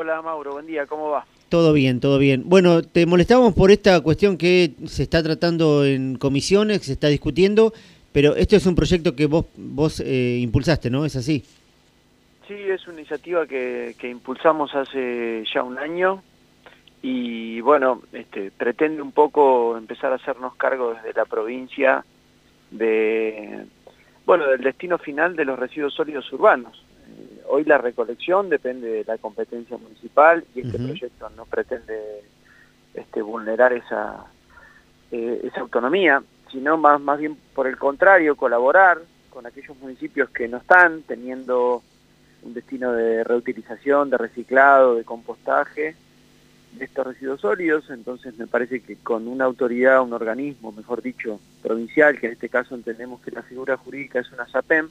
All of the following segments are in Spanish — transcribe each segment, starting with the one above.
Hola Mauro, buen día, ¿cómo va? Todo bien, todo bien. Bueno, te molestábamos por esta cuestión que se está tratando en comisiones, que se está discutiendo, pero esto es un proyecto que vos impulsaste, ¿no? ¿Es así? Sí, es una iniciativa que impulsamos hace ya un año y bueno, pretende un poco empezar a hacernos cargo desde la provincia de, bueno, del destino final de los residuos sólidos urbanos. Hoy la recolección depende de la competencia municipal y este Ujú. proyecto no pretende vulnerar esa autonomía, sino más bien por el contrario, colaborar con aquellos municipios que no están teniendo un destino de reutilización, de reciclado, de compostaje de estos residuos sólidos. Entonces me parece que con una autoridad, un organismo, mejor dicho, provincial, que en este caso entendemos que la figura jurídica es una SAPEM,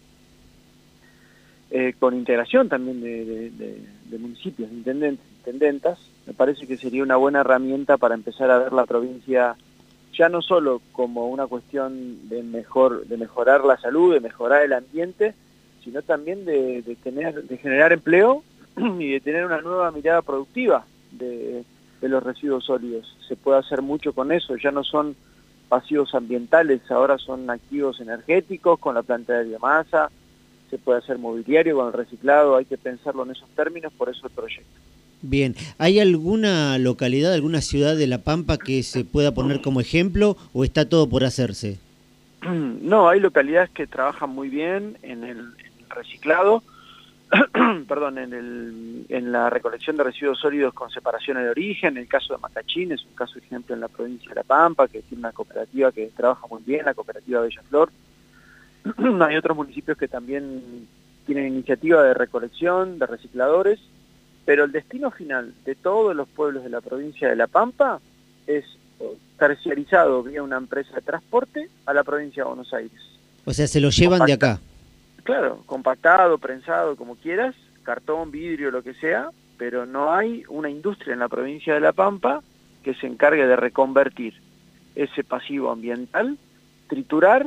con integración también de municipios, de intendentes, intendentas, me parece que sería una buena herramienta para empezar a ver la provincia ya no solo como una cuestión de mejorar la salud, de mejorar el ambiente, sino también de generar empleo y de tener una nueva mirada productiva de los residuos sólidos. Se puede hacer mucho con eso, ya no son pasivos ambientales, ahora son activos energéticos con la planta de biomasa, se puede hacer mobiliario con el reciclado, hay que pensarlo en esos términos, por eso el proyecto. Bien, ¿hay alguna localidad, alguna ciudad de La Pampa que se pueda poner como ejemplo o está todo por hacerse? No, hay localidades que trabajan muy bien en el reciclado, perdón, en la recolección de residuos sólidos con separaciones de origen. El caso de Macachín es un caso ejemplo en la provincia de La Pampa, que tiene una cooperativa que trabaja muy bien, la cooperativa Bella Flor. Hay otros municipios que también tienen iniciativa de recolección, de recicladores, pero el destino final de todos los pueblos de la provincia de La Pampa es terciarizado vía una empresa de transporte a la provincia de Buenos Aires. O sea, se lo llevan de Compacta, acá. claro, compactado, prensado, como quieras, cartón, vidrio, lo que sea, pero no hay una industria en la provincia de La Pampa que se encargue de reconvertir ese pasivo ambiental, triturar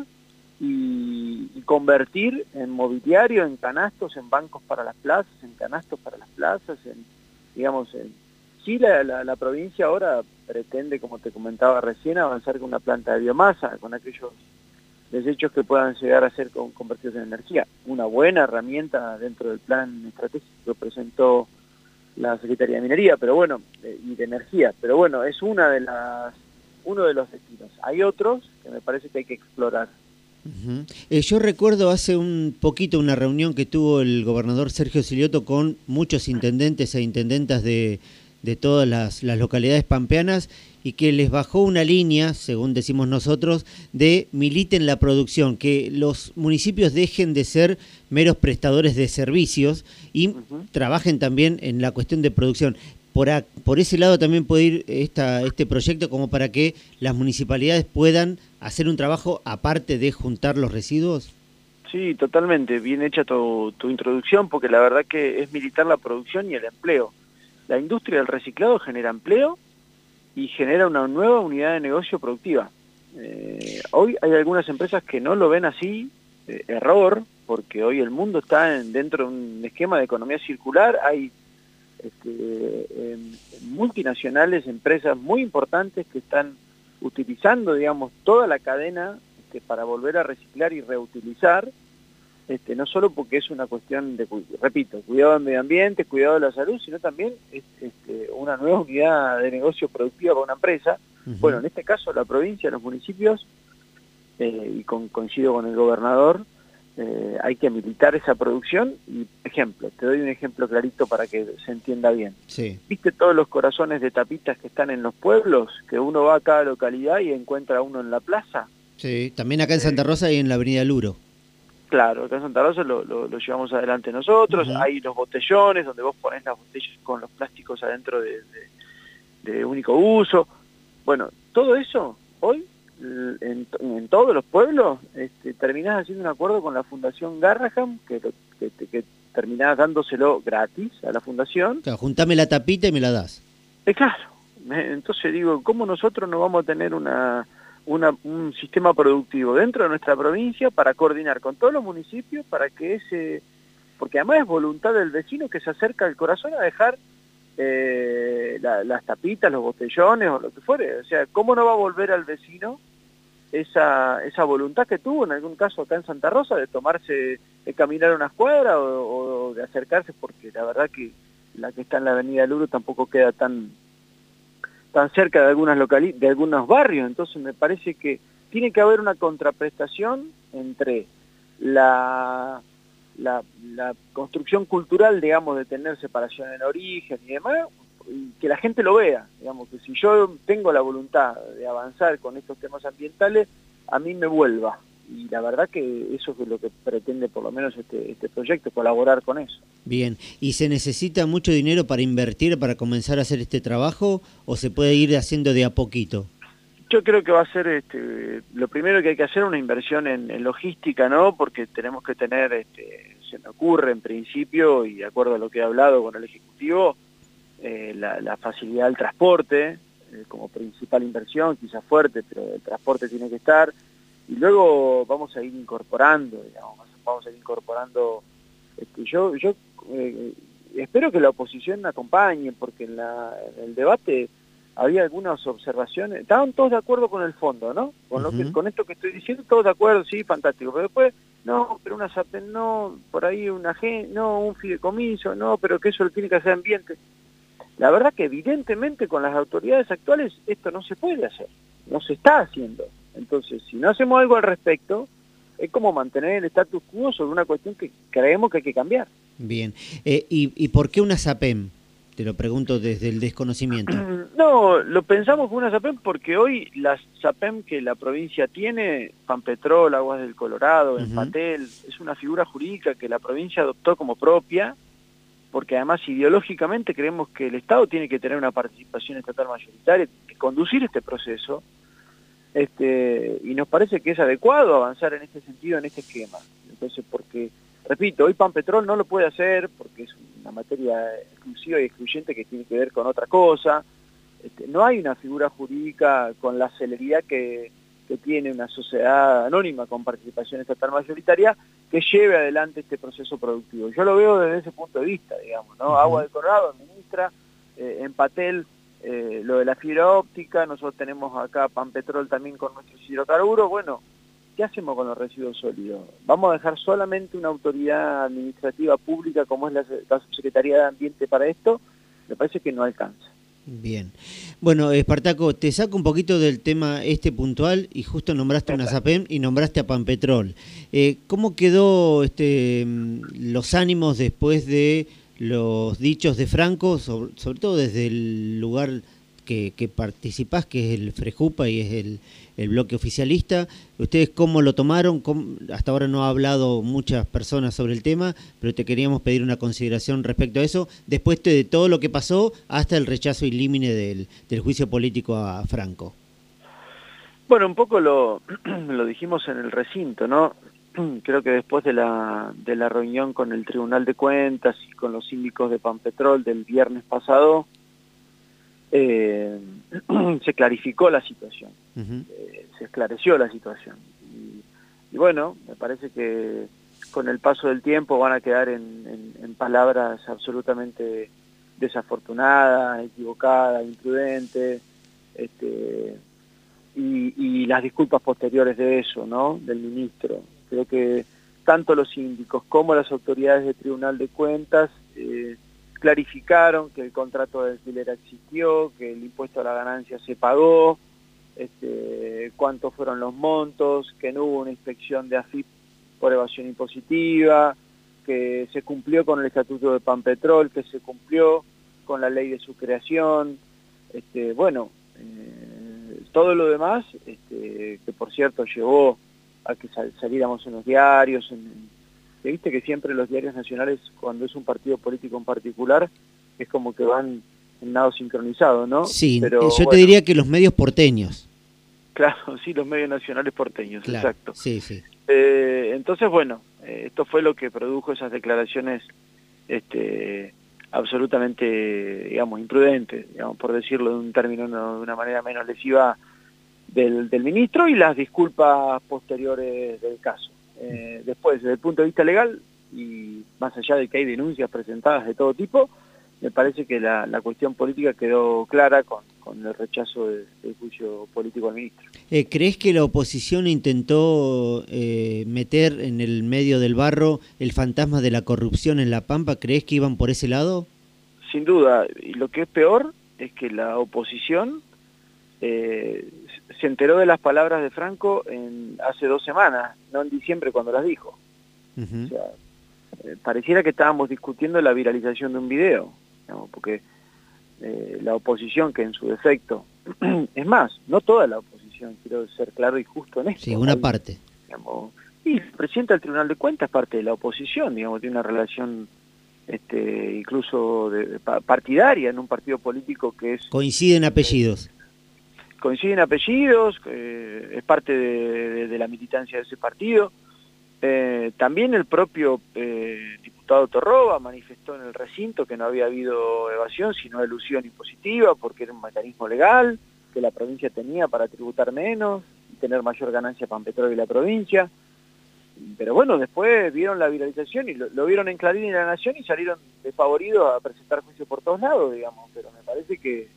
y convertir en mobiliario, en canastos, en bancos para las plazas, en canastos para las plazas, digamos, sí la provincia ahora pretende, como te comentaba recién, avanzar con una planta de biomasa, con aquellos desechos que puedan llegar a ser convertidos en energía. Una buena herramienta dentro del plan estratégico que presentó la Secretaría de Minería, pero bueno, y de Energía, pero bueno, es uno de los destinos. Hay otros que me parece que hay que explorar. Ujú. Yo recuerdo hace un poquito una reunión que tuvo el gobernador Sergio Silioto con muchos intendentes e intendentas de todas las localidades pampeanas y que les bajó una línea, según decimos nosotros, de militen la producción, que los municipios dejen de ser meros prestadores de servicios y Ujú. trabajen también en la cuestión de producción. Por ese lado también puede ir este proyecto como para que las municipalidades puedan hacer un trabajo aparte de juntar los residuos. Sí, totalmente, bien hecha tu introducción, porque la verdad que es militar la producción y el empleo. La industria del reciclado genera empleo y genera una nueva unidad de negocio productiva. Hoy hay algunas empresas que no lo ven así, error, porque hoy el mundo está dentro de un esquema de economía circular, hay multinacionales, empresas muy importantes que están utilizando, digamos, toda la cadena para volver a reciclar y reutilizar, no solo porque es una cuestión de, repito, cuidado del medio ambiente, cuidado de la salud, sino también es una nueva unidad de negocio productiva para una empresa. Bueno, Ujú. en este caso la provincia, los municipios, coincido con el gobernador, hay que militar esa producción y, ejemplo, te doy un ejemplo clarito para que se entienda bien. Sí, ¿Viste todos los corazones de tapitas que están en los pueblos? Que uno va a cada localidad y encuentra uno en la plaza. sí. También acá en Santa Eh, Rosa y en la Avenida Luro. claro, acá en Santa Rosa lo llevamos adelante nosotros. Ujú. Hay los botellones donde vos ponés las botellas con los plásticos adentro de único uso. Bueno, todo eso hoy en todos los pueblos terminás haciendo un acuerdo con la Fundación Garraham que terminás dándoselo gratis a la fundación. Claro, juntame la tapita y me la das. Claro, entonces digo, ¿cómo nosotros no vamos a tener un sistema productivo dentro de nuestra provincia para coordinar con todos los municipios para que porque además es voluntad del vecino que se acerca al corazón a dejar las tapitas, los botellones o lo que fuere. O sea, ¿cómo no va a volver al vecino esa voluntad que tuvo en algún caso acá en Santa Rosa de caminar unas cuadras o de acercarse? Porque la verdad que la que está en la avenida Luro tampoco queda tan cerca de de algunos barrios. Entonces me parece que tiene que haber una contraprestación entre la construcción cultural, digamos, de tener separación en origen y demás, y que la gente lo vea, digamos, que si yo tengo la voluntad de avanzar con estos temas ambientales, a mí me vuelva. Y la verdad que eso es lo que pretende por lo menos este proyecto, colaborar con eso. Bien, ¿y se necesita mucho dinero para invertir, para comenzar a hacer este trabajo, o se puede ir haciendo de a poquito? Yo creo que va a ser lo primero que hay que hacer una inversión en logística, ¿no? Porque tenemos que tener, se me ocurre en principio, y de acuerdo a lo que he hablado con el Ejecutivo, la facilidad del transporte como principal inversión, quizás fuerte, pero el transporte tiene que estar, y luego vamos a ir incorporando, digamos, vamos a ir incorporando, yo espero que la oposición acompañe, porque en el debate había algunas observaciones, estaban todos de acuerdo con el fondo, ¿no? Con esto que estoy diciendo, todos de acuerdo, sí, fantástico, pero después, no, pero una SAPEM no, por ahí no, un fideicomiso, no, pero que eso lo tiene que hacer ambiente. La verdad que evidentemente con las autoridades actuales esto no se puede hacer, no se está haciendo. Entonces, si no hacemos algo al respecto, es como mantener el status quo sobre una cuestión que creemos que hay que cambiar. Bien, ¿y por qué una SAPEM? Te lo pregunto desde el desconocimiento. No, lo pensamos como una SAPEM porque hoy la SAPEM que la provincia tiene, Pampetrol, Aguas del Colorado, Empatel, es una figura jurídica que la provincia adoptó como propia, porque además ideológicamente creemos que el Estado tiene que tener una participación estatal mayoritaria, que conducir este proceso, y nos parece que es adecuado avanzar en este sentido, en este esquema. Entonces, porque, repito, hoy Pampetrol no lo puede hacer porque es una materia exclusiva y excluyente que tiene que ver con otra cosa. No hay una figura jurídica con la celeridad que tiene una sociedad anónima con participación estatal mayoritaria que lleve adelante este proceso productivo. Yo lo veo desde ese punto de vista, digamos, ¿no? Agua del Colorado administra, Empatel, lo de la fibra óptica, nosotros tenemos acá Pampetrol también con nuestros hidrocarburos. Bueno, ¿qué hacemos con los residuos sólidos? ¿Vamos a dejar solamente una autoridad administrativa pública como es la Subsecretaría de Ambiente para esto? Me parece que no alcanza. Bien. Bueno, Espartaco, te saco un poquito del tema puntual y justo nombraste una SAPEM y nombraste a Pampetrol. ¿Cómo quedó los ánimos después de los dichos de Franco, sobre todo desde el lugar que participás, que es el Frejupa y es el bloque oficialista? ¿Ustedes cómo lo tomaron? Hasta ahora no ha hablado muchas personas sobre el tema, pero te queríamos pedir una consideración respecto a eso, después de todo lo que pasó, hasta el rechazo ilímine del juicio político a Franco. Bueno, un poco lo dijimos en el recinto, ¿no? Creo que después de la reunión con el Tribunal de Cuentas y con los síndicos de Pampetrol del viernes pasado, se clarificó la situación, se esclareció la situación. Y bueno, me parece que con el paso del tiempo van a quedar en palabras absolutamente desafortunadas, equivocadas, imprudentes, y las disculpas posteriores de eso, ¿no? Del ministro. Creo que tanto los síndicos como las autoridades del Tribunal de Cuentas clarificaron que el contrato de alquiler existió, que el impuesto a la ganancia se pagó, cuántos fueron los montos, que no hubo una inspección de AFIP por evasión impositiva, que se cumplió con el Estatuto de Pampetrol, que se cumplió con la ley de su creación, bueno, todo lo demás, que por cierto llevó a que saliéramos en los diarios, que viste que siempre los diarios nacionales, cuando es un partido político en particular, es como que van en nado sincronizado, ¿no? Sí, pero yo bueno, te diría que los medios porteños. Claro, sí, los medios nacionales porteños, claro, exacto. Sí, sí. Entonces, bueno, esto fue lo que produjo esas declaraciones absolutamente, digamos, imprudentes, digamos, por decirlo de un término, de una manera menos lesiva, del ministro, y las disculpas posteriores del caso. Después, desde el punto de vista legal, y más allá de que hay denuncias presentadas de todo tipo, me parece que la cuestión política quedó clara con el rechazo del juicio político al ministro. ¿Crees que la oposición intentó meter en el medio del barro el fantasma de la corrupción en La Pampa? ¿Crees que iban por ese lado? Sin duda, y lo que es peor es que la oposición se enteró de las palabras de Franco hace 2 semanas, no en diciembre cuando las dijo. O sea, pareciera que estábamos discutiendo la viralización de un video, digamos, porque la oposición, que en su defecto, es más, no toda la oposición, quiero ser claro y justo en esto. Sí, una parte. Digamos, y el presidente del Tribunal de Cuentas es parte de la oposición, digamos, tiene una relación incluso partidaria en un partido político que es... Coinciden apellidos. Coinciden apellidos, es parte de la militancia de ese partido. También el propio diputado Torroba manifestó en el recinto que no había habido evasión, sino elusión impositiva, porque era un mecanismo legal que la provincia tenía para tributar menos y tener mayor ganancia para Petróleo y la provincia. Pero bueno, después vieron la viralización y lo vieron en Clarín y La Nación y salieron desfavoridos a presentar juicio por todos lados, digamos. Pero me parece que,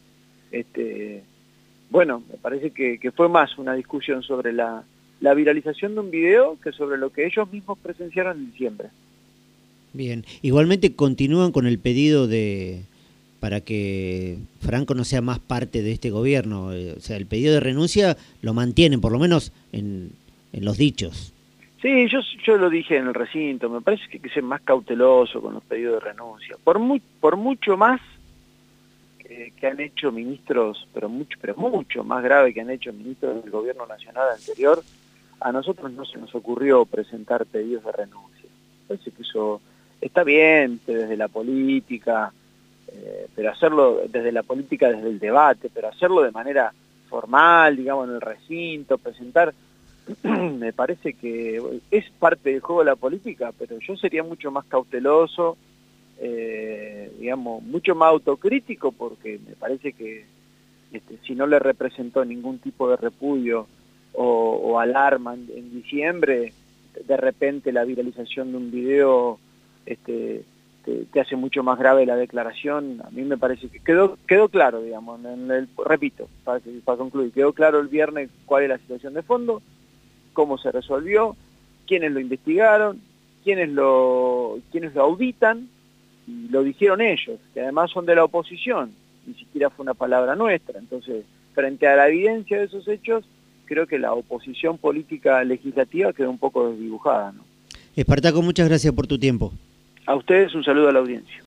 me parece que fue más una discusión sobre la viralización de un video que sobre lo que ellos mismos presenciaron en diciembre. Bien, igualmente continúan con el pedido para que Franco no sea más parte de este gobierno, o sea, el pedido de renuncia lo mantienen, por lo menos en los dichos. Sí, yo lo dije en el recinto, me parece que hay que ser más cauteloso con los pedidos de renuncia, por mucho más que han hecho ministros, pero mucho más grave que han hecho ministros del gobierno nacional anterior. A nosotros no se nos ocurrió presentar pedidos de renuncia. Parece que eso está bien desde la política, pero hacerlo desde la política, desde el debate, pero hacerlo de manera formal, digamos, en el recinto, presentar, me parece que es parte del juego de la política, pero yo sería mucho más cauteloso, digamos, mucho más autocrítico, porque me parece que si no le representó ningún tipo de repudio o alarma en diciembre, de repente la viralización de un video te hace mucho más grave la declaración. A mí me parece que quedó claro, digamos, repito, para concluir, quedó claro el viernes cuál es la situación de fondo, cómo se resolvió, quiénes lo investigaron, quiénes lo auditan, y lo dijeron ellos, que además son de la oposición, ni siquiera fue una palabra nuestra. Entonces, frente a la evidencia de esos hechos, creo que la oposición política legislativa quedó un poco desdibujada, ¿no? Espartaco, muchas gracias por tu tiempo. A ustedes un saludo a la audiencia.